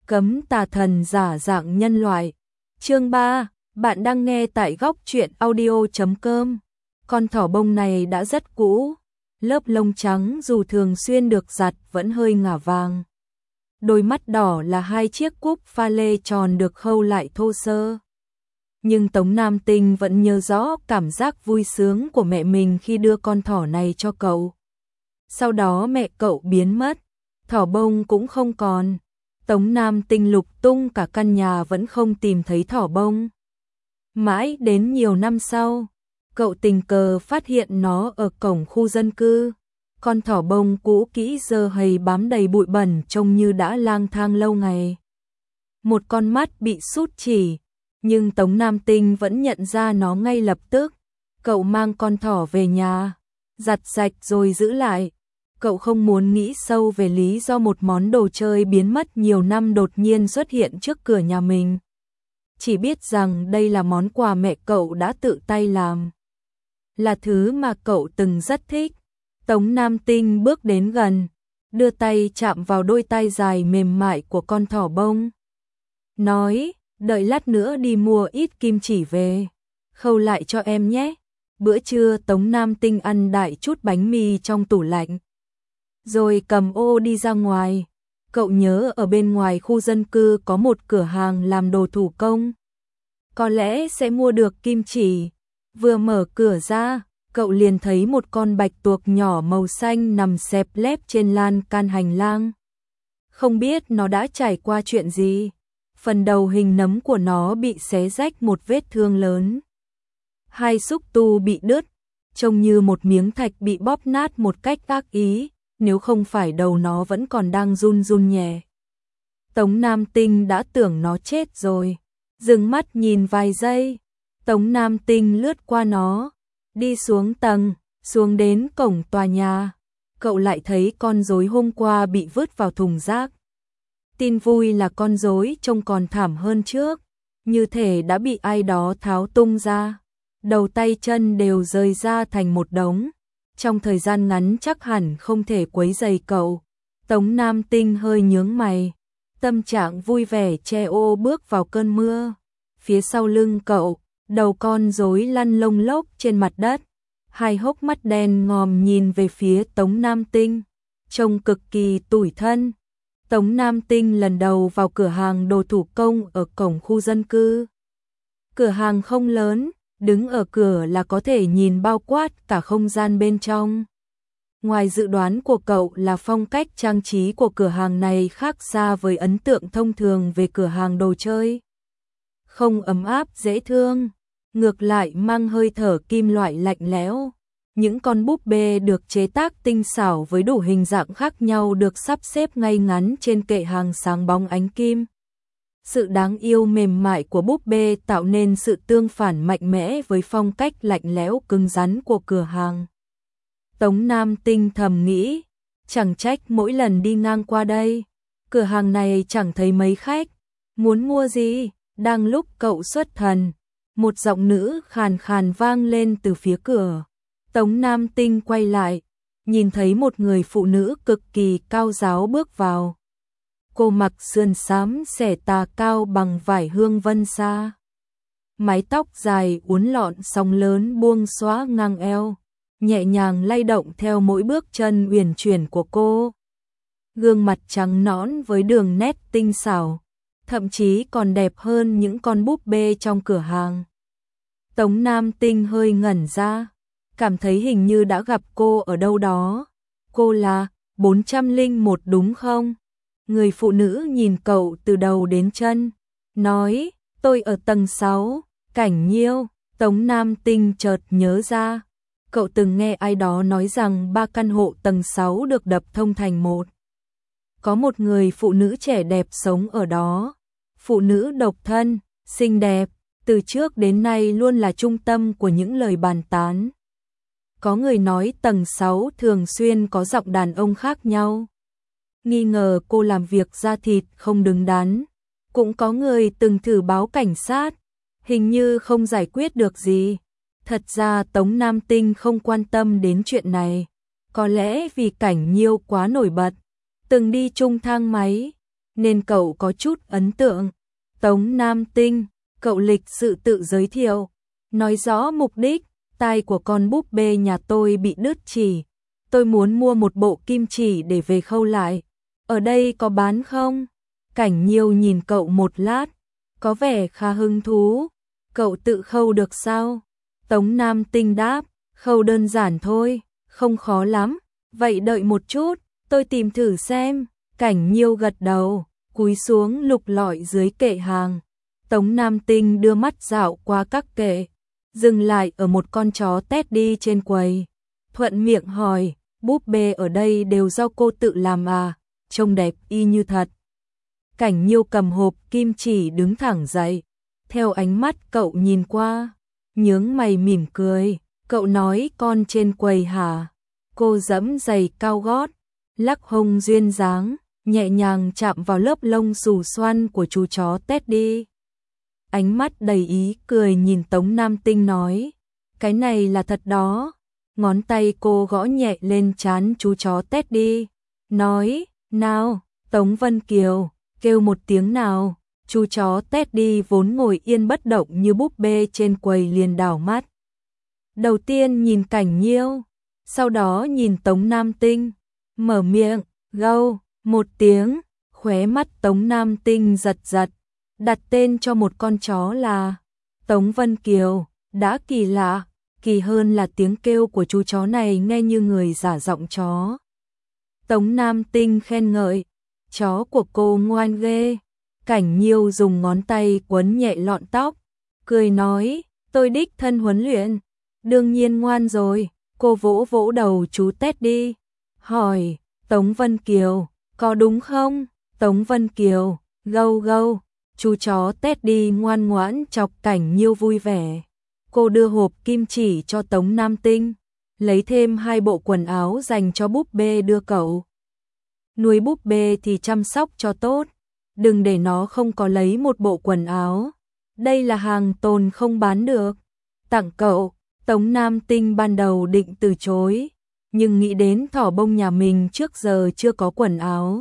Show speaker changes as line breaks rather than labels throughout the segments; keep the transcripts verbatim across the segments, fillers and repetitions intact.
Cấm tà thần giả dạng nhân loại. Chương ba, bạn đang nghe tại góc truyện audio chấm com. Con thỏ bông này đã rất cũ, lớp lông trắng dù thường xuyên được giặt vẫn hơi ngả vàng. Đôi mắt đỏ là hai chiếc cúp pha lê tròn được khâu lại thô sơ. Nhưng Tống Nam Tinh vẫn nhớ rõ cảm giác vui sướng của mẹ mình khi đưa con thỏ này cho cậu. Sau đó mẹ cậu biến mất, thỏ bông cũng không còn. Tống Nam Tinh lục tung cả căn nhà vẫn không tìm thấy thỏ bông. Mãi đến nhiều năm sau, cậu tình cờ phát hiện nó ở cổng khu dân cư. Con thỏ bông cũ kỹ dơ hầy bám đầy bụi bẩn trông như đã lang thang lâu ngày. Một con mắt bị sút chỉ, nhưng Tống Nam Tinh vẫn nhận ra nó ngay lập tức. Cậu mang con thỏ về nhà, giặt sạch rồi giữ lại. Cậu không muốn nghĩ sâu về lý do một món đồ chơi biến mất nhiều năm đột nhiên xuất hiện trước cửa nhà mình. Chỉ biết rằng đây là món quà mẹ cậu đã tự tay làm. Là thứ mà cậu từng rất thích. Tống Nam Tinh bước đến gần, đưa tay chạm vào đôi tay dài mềm mại của con thỏ bông. Nói, đợi lát nữa đi mua ít kim chỉ về, khâu lại cho em nhé. Bữa trưa Tống Nam Tinh ăn đại chút bánh mì trong tủ lạnh, rồi cầm ô đi ra ngoài. Cậu nhớ ở bên ngoài khu dân cư có một cửa hàng làm đồ thủ công. Có lẽ sẽ mua được kim chỉ. Vừa mở cửa ra, cậu liền thấy một con bạch tuộc nhỏ màu xanh nằm xẹp lép trên lan can hành lang. Không biết nó đã trải qua chuyện gì. Phần đầu hình nấm của nó bị xé rách một vết thương lớn. Hai xúc tu bị đứt, trông như một miếng thạch bị bóp nát một cách ác ý. Nếu không phải đầu nó vẫn còn đang run run nhẹ. Tống Nam Tinh đã tưởng nó chết rồi. Dừng mắt nhìn vài giây, Tống Nam Tinh lướt qua nó, đi xuống tầng, xuống đến cổng tòa nhà. Cậu lại thấy con rối hôm qua bị vứt vào thùng rác. Tin vui là con rối trông còn thảm hơn trước, như thể đã bị ai đó tháo tung ra. Đầu tay chân đều rơi ra thành một đống. Trong thời gian ngắn chắc hẳn không thể quấy rầy cậu. Tống Nam Tinh hơi nhướng mày, tâm trạng vui vẻ che ô bước vào cơn mưa. Phía sau lưng cậu, đầu con rối lăn lông lốc trên mặt đất, hai hốc mắt đen ngòm nhìn về phía Tống Nam Tinh, trông cực kỳ tủi thân. Tống Nam Tinh lần đầu vào cửa hàng đồ thủ công ở cổng khu dân cư. Cửa hàng không lớn, đứng ở cửa là có thể nhìn bao quát cả không gian bên trong. Ngoài dự đoán của cậu là phong cách trang trí của cửa hàng này khác xa với ấn tượng thông thường về cửa hàng đồ chơi. Không ấm áp dễ thương, ngược lại mang hơi thở kim loại lạnh lẽo. Những con búp bê được chế tác tinh xảo với đủ hình dạng khác nhau được sắp xếp ngay ngắn trên kệ hàng sáng bóng ánh kim. Sự đáng yêu mềm mại của búp bê tạo nên sự tương phản mạnh mẽ với phong cách lạnh lẽo cứng rắn của cửa hàng. Tống Nam Tinh thầm nghĩ, chẳng trách mỗi lần đi ngang qua đây, cửa hàng này chẳng thấy mấy khách. Muốn mua gì? Đang lúc cậu xuất thần, một giọng nữ khàn khàn vang lên từ phía cửa. Tống Nam Tinh quay lại, nhìn thấy một người phụ nữ cực kỳ cao ráo bước vào. Cô mặc sườn xám xẻ tà cao bằng vải hương vân sa. Mái tóc dài uốn lọn sóng lớn buông xõa ngang eo, nhẹ nhàng lay động theo mỗi bước chân uyển chuyển của cô. Gương mặt trắng nõn với đường nét tinh xảo, thậm chí còn đẹp hơn những con búp bê trong cửa hàng. Tống Nam Tinh hơi ngẩn ra, cảm thấy hình như đã gặp cô ở đâu đó. Cô là bốn trăm lẻ một đúng không? Người phụ nữ nhìn cậu từ đầu đến chân, nói, tôi ở tầng sáu, Cảnh Nhiêu. Tống Nam Tinh chợt nhớ ra, cậu từng nghe ai đó nói rằng ba căn hộ tầng sáu được đập thông thành một. Có một người phụ nữ trẻ đẹp sống ở đó, phụ nữ độc thân, xinh đẹp, từ trước đến nay luôn là trung tâm của những lời bàn tán. Có người nói tầng sáu thường xuyên có giọng đàn ông khác nhau, nghi ngờ cô làm việc da thịt không đứng đắn. Cũng có người từng thử báo cảnh sát, hình như không giải quyết được gì. Thật ra Tống Nam Tinh không quan tâm đến chuyện này, có lẽ vì Cảnh Nhiêu quá nổi bật, từng đi chung thang máy, nên cậu có chút ấn tượng. Tống Nam Tinh, cậu lịch sự tự giới thiệu, nói rõ mục đích. Tai của con búp bê nhà tôi bị đứt chỉ, tôi muốn mua một bộ kim chỉ để về khâu lại. Ở đây có bán không? Cảnh Nhiêu nhìn cậu một lát, có vẻ khá hứng thú. Cậu tự khâu được sao? Tống Nam Tinh đáp, khâu đơn giản thôi, không khó lắm. Vậy đợi một chút, tôi tìm thử xem. Cảnh Nhiêu gật đầu, cúi xuống lục lọi dưới kệ hàng. Tống Nam Tinh đưa mắt dạo qua các kệ, dừng lại ở một con chó Teddy trên quầy. Thuận miệng hỏi, búp bê ở đây đều do cô tự làm à? Trông đẹp y như thật. Cảnh Nhiêu cầm hộp kim chỉ đứng thẳng dậy, theo ánh mắt cậu nhìn qua, nhướng mày mỉm cười. Cậu nói con trên quầy hả? Cô giẫm giày cao gót, lắc hông duyên dáng, nhẹ nhàng chạm vào lớp lông xù xoăn của chú chó Teddy. Ánh mắt đầy ý cười nhìn Tống Nam Tinh nói, cái này là thật đó. Ngón tay cô gõ nhẹ lên trán chú chó Teddy, nói, nào, Tống Vân Kiều, kêu một tiếng nào. Chú chó Teddy vốn ngồi yên bất động như búp bê trên quầy liền đảo mắt. Đầu tiên nhìn Cảnh Nhiêu, sau đó nhìn Tống Nam Tinh, mở miệng, gâu, một tiếng, khóe mắt Tống Nam Tinh giật giật, đặt tên cho một con chó là Tống Vân Kiều, đã kỳ lạ, kỳ hơn là tiếng kêu của chú chó này nghe như người giả giọng chó. Tống Nam Tinh khen ngợi, chó của cô ngoan ghê. Cảnh Nhiêu dùng ngón tay quấn nhẹ lọn tóc, cười nói, tôi đích thân huấn luyện, đương nhiên ngoan rồi. Cô vỗ vỗ đầu chú Teddy, hỏi, Tống Vân Kiều, có đúng không? Tống Vân Kiều, gâu gâu. Chú chó Teddy ngoan ngoãn chọc Cảnh Nhiêu vui vẻ. Cô đưa hộp kim chỉ cho Tống Nam Tinh, lấy thêm hai bộ quần áo dành cho búp bê đưa cậu. Nuôi búp bê thì chăm sóc cho tốt, đừng để nó không có lấy một bộ quần áo. Đây là hàng tồn không bán được. Tặng cậu. Tống Nam Tinh ban đầu định từ chối, nhưng nghĩ đến thỏ bông nhà mình trước giờ chưa có quần áo,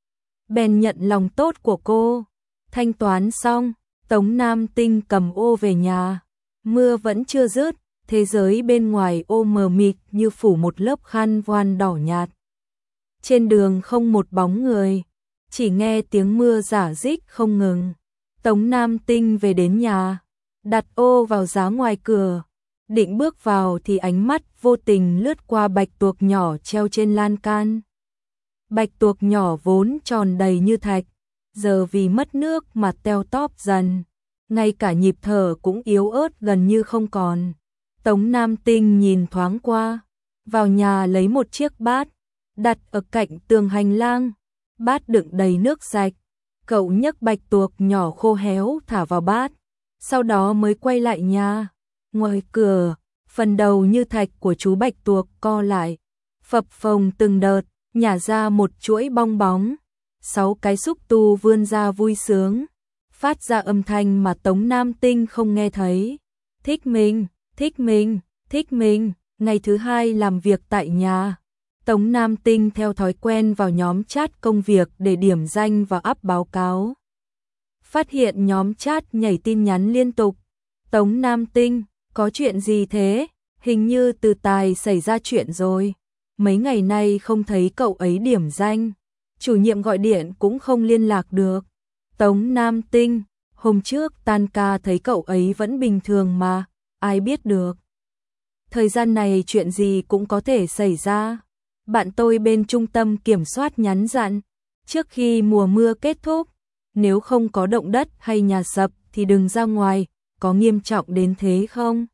bèn nhận lòng tốt của cô. Thanh toán xong, Tống Nam Tinh cầm ô về nhà. Mưa vẫn chưa dứt, thế giới bên ngoài ô mờ mịt như phủ một lớp khăn voan đỏ nhạt. Trên đường không một bóng người, chỉ nghe tiếng mưa rả rích không ngừng. Tống Nam Tinh về đến nhà, đặt ô vào giá ngoài cửa, định bước vào thì ánh mắt vô tình lướt qua bạch tuộc nhỏ treo trên lan can. Bạch tuộc nhỏ vốn tròn đầy như thạch, giờ vì mất nước mà teo tóp dần, ngay cả nhịp thở cũng yếu ớt gần như không còn. Tống Nam Tinh nhìn thoáng qua, vào nhà lấy một chiếc bát, đặt ở cạnh tường hành lang. Bát đựng đầy nước sạch, cậu nhấc bạch tuộc nhỏ khô héo thả vào bát, sau đó mới quay lại nhà. Ngoài cửa, phần đầu như thạch của chú bạch tuộc co lại, phập phồng từng đợt, nhả ra một chuỗi bong bóng. Sáu cái xúc tu vươn ra vui sướng, phát ra âm thanh mà Tống Nam Tinh không nghe thấy. Thích mình, thích mình, thích mình. Ngày thứ hai làm việc tại nhà, Tống Nam Tinh theo thói quen vào nhóm chat công việc để điểm danh và up báo cáo. Phát hiện nhóm chat nhảy tin nhắn liên tục. Tống Nam Tinh, có chuyện gì thế? Hình như Từ Tài xảy ra chuyện rồi. Mấy ngày nay không thấy cậu ấy điểm danh. Chủ nhiệm gọi điện cũng không liên lạc được. Tống Nam Tinh, hôm trước tan ca thấy cậu ấy vẫn bình thường mà, ai biết được. Thời gian này chuyện gì cũng có thể xảy ra. Bạn tôi bên trung tâm kiểm soát nhắn dặn, trước khi mùa mưa kết thúc, nếu không có động đất hay nhà sập thì đừng ra ngoài, có nghiêm trọng đến thế không?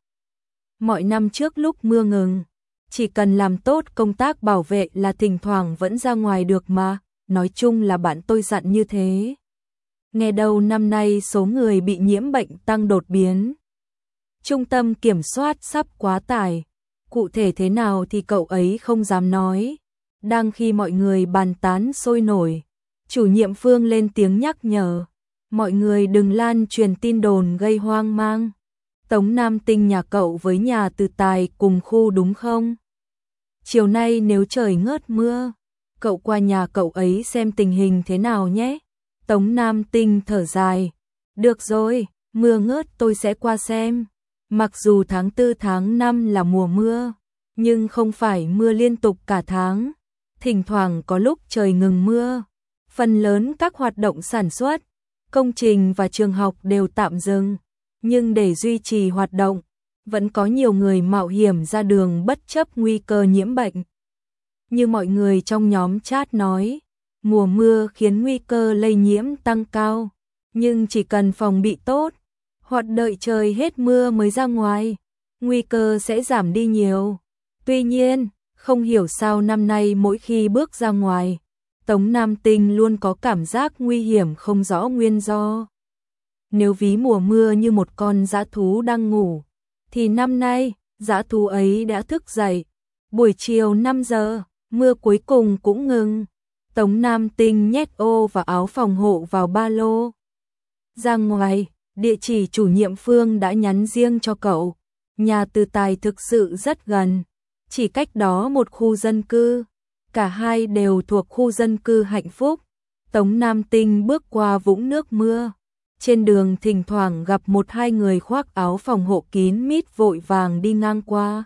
Mọi năm trước lúc mưa ngừng, chỉ cần làm tốt công tác bảo vệ là thỉnh thoảng vẫn ra ngoài được mà, nói chung là bạn tôi dặn như thế. Nghe đầu năm nay số người bị nhiễm bệnh tăng đột biến. Trung tâm kiểm soát sắp quá tải. Cụ thể thế nào thì cậu ấy không dám nói. Đang khi mọi người bàn tán sôi nổi, chủ nhiệm Phương lên tiếng nhắc nhở. Mọi người đừng lan truyền tin đồn gây hoang mang. Tống Nam Tinh nhà cậu với nhà Từ Tài cùng khu đúng không? Chiều nay nếu trời ngớt mưa, cậu qua nhà cậu ấy xem tình hình thế nào nhé. Tống Nam Tinh thở dài. Được rồi, mưa ngớt tôi sẽ qua xem. Mặc dù tháng tư tháng năm là mùa mưa, nhưng không phải mưa liên tục cả tháng. Thỉnh thoảng có lúc trời ngừng mưa. Phần lớn các hoạt động sản xuất, công trình và trường học đều tạm dừng. Nhưng để duy trì hoạt động, vẫn có nhiều người mạo hiểm ra đường bất chấp nguy cơ nhiễm bệnh. Như mọi người trong nhóm chat nói, mùa mưa khiến nguy cơ lây nhiễm tăng cao. Nhưng chỉ cần phòng bị tốt, hoặc đợi trời hết mưa mới ra ngoài, nguy cơ sẽ giảm đi nhiều. Tuy nhiên, không hiểu sao năm nay mỗi khi bước ra ngoài, Tống Nam Tinh luôn có cảm giác nguy hiểm không rõ nguyên do. Nếu ví mùa mưa như một con dã thú đang ngủ, thì năm nay, dã thú ấy đã thức dậy. Buổi chiều năm giờ, mưa cuối cùng cũng ngừng. Tống Nam Tinh nhét ô và áo phòng hộ vào ba lô. Ra ngoài, địa chỉ chủ nhiệm Phương đã nhắn riêng cho cậu. Nhà Từ Tài thực sự rất gần, chỉ cách đó một khu dân cư. Cả hai đều thuộc khu dân cư Hạnh Phúc. Tống Nam Tinh bước qua vũng nước mưa. Trên đường thỉnh thoảng gặp một hai người khoác áo phòng hộ kín mít vội vàng đi ngang qua.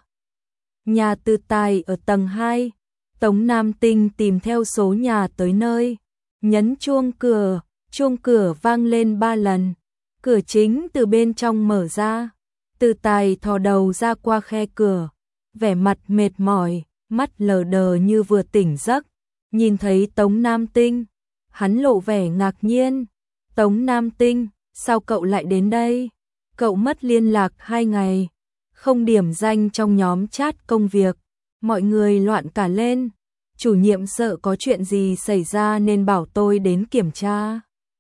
Nhà Từ Tài ở tầng hai. Tống Nam Tinh tìm theo số nhà tới nơi, nhấn chuông cửa, chuông cửa vang lên ba lần. Cửa chính từ bên trong mở ra. Từ Tài thò đầu ra qua khe cửa, vẻ mặt mệt mỏi, mắt lờ đờ như vừa tỉnh giấc. Nhìn thấy Tống Nam Tinh, hắn lộ vẻ ngạc nhiên. Tống Nam Tinh, sao cậu lại đến đây? Cậu mất liên lạc hai ngày, không điểm danh trong nhóm chat công việc. Mọi người loạn cả lên. Chủ nhiệm sợ có chuyện gì xảy ra nên bảo tôi đến kiểm tra.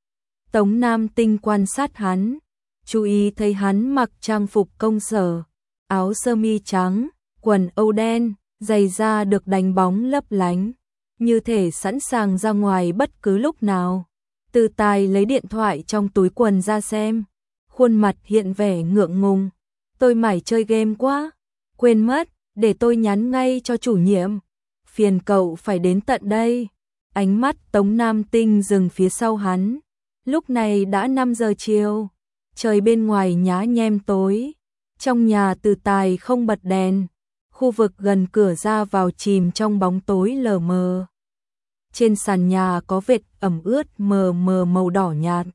Tống Nam Tinh quan sát hắn, chú ý thấy hắn mặc trang phục công sở, áo sơ mi trắng, quần âu đen, giày da được đánh bóng lấp lánh, như thể sẵn sàng ra ngoài bất cứ lúc nào. Từ Tài lấy điện thoại trong túi quần ra xem, khuôn mặt hiện vẻ ngượng ngùng. Tôi mải chơi game quá, quên mất, để tôi nhắn ngay cho chủ nhiệm. Phiền cậu phải đến tận đây. Ánh mắt Tống Nam Tinh dừng phía sau hắn. Lúc này đã năm giờ chiều, trời bên ngoài nhá nhem tối. Trong nhà Từ Tài không bật đèn, khu vực gần cửa ra vào chìm trong bóng tối lờ mờ. Trên sàn nhà có vệt ẩm ướt mờ mờ màu đỏ nhạt.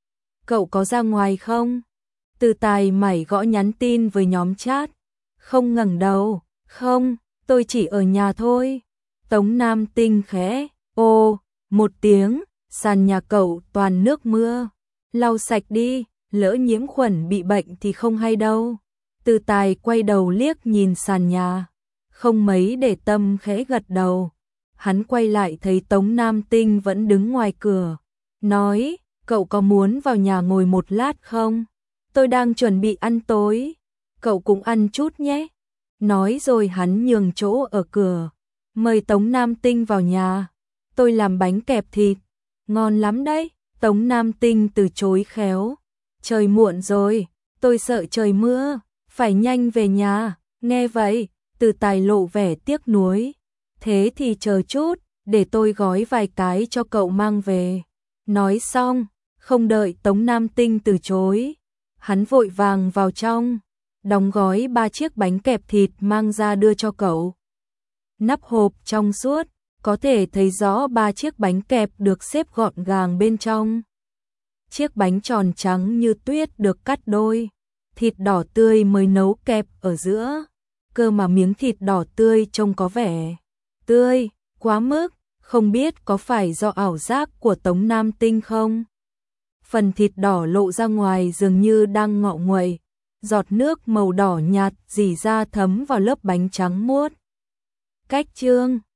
Cậu có ra ngoài không? Từ Tài mải gõ nhắn tin với nhóm chat. Không ngẩng đầu. Không, tôi chỉ ở nhà thôi. Tống Nam Tinh khẽ ô một tiếng. Sàn nhà cậu toàn nước mưa, lau sạch đi, lỡ nhiễm khuẩn bị bệnh thì không hay đâu. Từ Tài quay đầu liếc nhìn sàn nhà, không mấy để tâm khẽ gật đầu. Hắn quay lại thấy Tống Nam Tinh vẫn đứng ngoài cửa, nói, cậu có muốn vào nhà ngồi một lát không? Tôi đang chuẩn bị ăn tối, cậu cũng ăn chút nhé. Nói rồi hắn nhường chỗ ở cửa, mời Tống Nam Tinh vào nhà. Tôi làm bánh kẹp thịt, ngon lắm đấy. Tống Nam Tinh từ chối khéo. Trời muộn rồi, tôi sợ trời mưa, phải nhanh về nhà. Nghe vậy, Từ Tài lộ vẻ tiếc nuối. Thế thì chờ chút, để tôi gói vài cái cho cậu mang về. Nói xong, không đợi Tống Nam Tinh từ chối, hắn vội vàng vào trong, đóng gói ba chiếc bánh kẹp thịt mang ra đưa cho cậu. Nắp hộp trong suốt, có thể thấy rõ ba chiếc bánh kẹp được xếp gọn gàng bên trong. Chiếc bánh tròn trắng như tuyết được cắt đôi, thịt đỏ tươi mới nấu kẹp ở giữa. Cơ mà miếng thịt đỏ tươi trông có vẻ tươi quá mức, không biết có phải do ảo giác của Tống Nam Tinh không? Phần thịt đỏ lộ ra ngoài dường như đang ngọ nguậy, giọt nước màu đỏ nhạt rỉ ra thấm vào lớp bánh trắng muốt. Cách chương